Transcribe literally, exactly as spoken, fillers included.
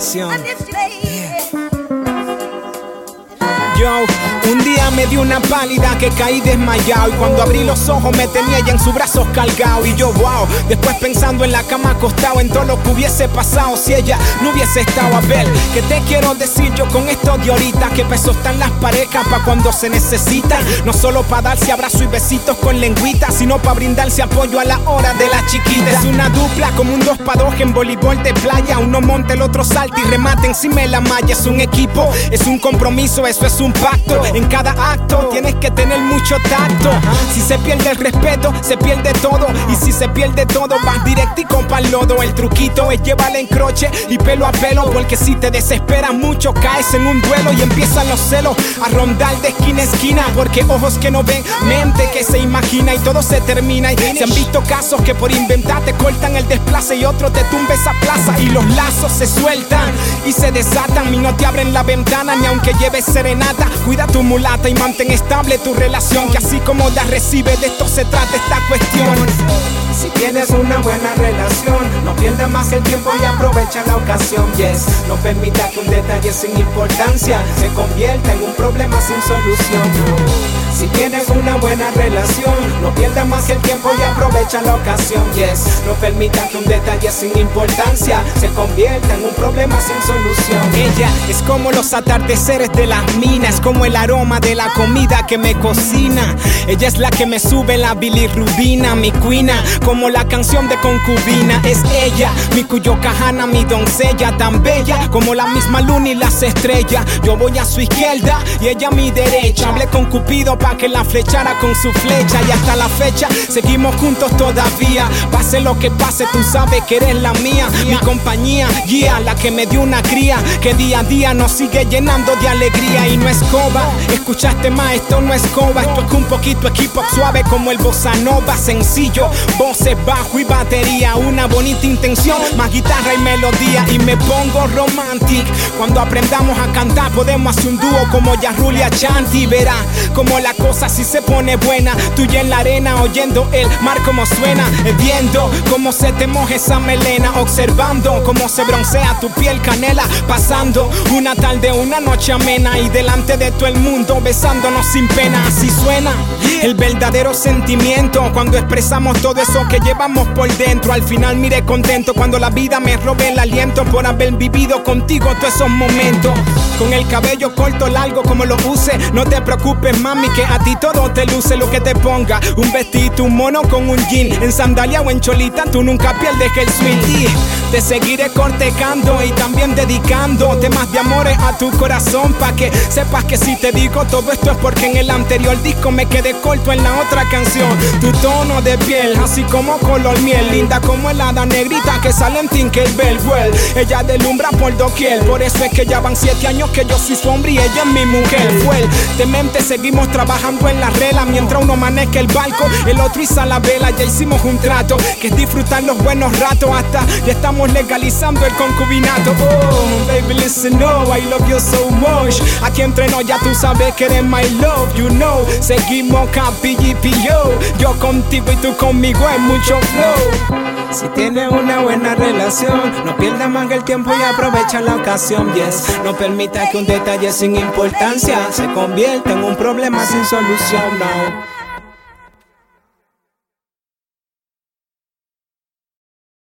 canción. Yo, un día me dio una pálida que caí desmayado, y cuando abrí los ojos me tenía ella en sus brazos cargado. Y yo, wow, después pensando en la cama acostado, en todo lo que hubiese pasado si ella no hubiese estado. A ver, ¿qué te quiero decir yo con esto de ahorita? Que pesos están las parejas pa' cuando se necesitan. No solo pa' darse abrazos y besitos con lengüita, sino pa' brindarse apoyo a la hora de la chiquita. Es una dupla como un dos pa' dos en voleibol de playa. Uno monta, el otro salta y remate encima de la malla. Es un equipo, es un compromiso, eso es un pacto. En cada acto tienes que tener mucho tacto. Si se pierde el respeto, se pierde todo. Y si se pierde todo, vas directico pa'l lodo. El truquito es llevarle en croche y pelo a pelo, porque si te desesperas mucho caes en un duelo y empiezan los celos a rondar de esquina a esquina. Porque ojos que no ven, mente que se imagina, y todo se termina. Y se han visto casos que por inventar te cortan el desplace y otro te tumba esa plaza. Y los lazos se sueltan y se desatan y no te abren la ventana ni aunque lleves serenata. Cuida tu mulata y mantén estable tu relación, que así como la recibes, de esto se trata esta cuestión. Si tienes una buena relación, no pierdas más el tiempo y aprovecha la ocasión. Yes, no permita que un detalle sin importancia se convierta en un problema sin solución. Si tienes una buena relación, no pierdas más el tiempo y aprovecha la ocasión. Yes, no permita que un detalle sin importancia se convierta en un problema sin solución. Ella es como los atardeceres de las minas, como el aroma de la comida que me cocina. Ella es la que me sube la bilirrubina, mi cuina, como la canción de Concubina. Es ella, mi cuyocajana, mi doncella, tan bella como la misma luna y las estrellas. Yo voy a su izquierda y ella a mi derecha. Hablé con Cupido pa' que la flechara con su flecha, y hasta la fecha seguimos juntos todavía. Pase lo que pase, tú sabes que eres la mía, mi compañía, guía, la que me dio una cría, que día a día nos sigue llenando de alegría. Y no es coba, escuchaste más, esto no es coba, esto es un poquito equipo suave como el bossa nova. Sencillo, voces, bajo y batería, una bonita intención, más guitarra y melodía. Y me pongo romantic, cuando aprendamos a cantar podemos hacer un dúo como Yarul y Ashanti. Verá como la cosa si se pone buena, tú ya en la arena oyendo el mar como suena, viendo cómo se te moja esa melena, observando cómo se broncea tu piel canela, pasando una tarde, una noche amena, y delante de todo el mundo besándonos sin pena. Así suena el verdadero sentimiento, cuando expresamos todo eso que llevamos por dentro. Al final miré contento cuando la vida me robe el aliento, por haber vivido contigo todos esos momentos. Con el cabello corto, largo como lo use, no te preocupes mami, que a ti todo te luce. Lo que te ponga, un vestido, un mono con un jean, en sandalia o en cholita, tú nunca pierdes el swing. Y te seguiré cortejando y también dedicando temas de amores a tu corazón, pa' que sepas que si te digo todo esto es porque en el anterior disco me quedé corto en la otra canción. Tu tono de piel, así como color miel, linda como el hada negrita que sale en Tinkerbell. Well, ella deslumbra por doquier, por eso es que ya van siete años que yo soy su hombre y ella es mi mujer. Well, de mente seguimos trabajando en la regla, mientras uno maneja el barco, el otro iza la vela. Ya hicimos un trato, que es disfrutar los buenos ratos, hasta ya estamos legalizando el concubinato. Oh, baby listen, no, I love you so much. Aquí entre nos ya tú sabes que eres my love, you know. Seguimos Capi G P O, yo contigo y tú conmigo es mucho flow. Si tienes una buena relación, no pierdas más el tiempo y aprovecha la ocasión. Yes, no permita que un detalle sin importancia se convierta en un problema sin solución. No.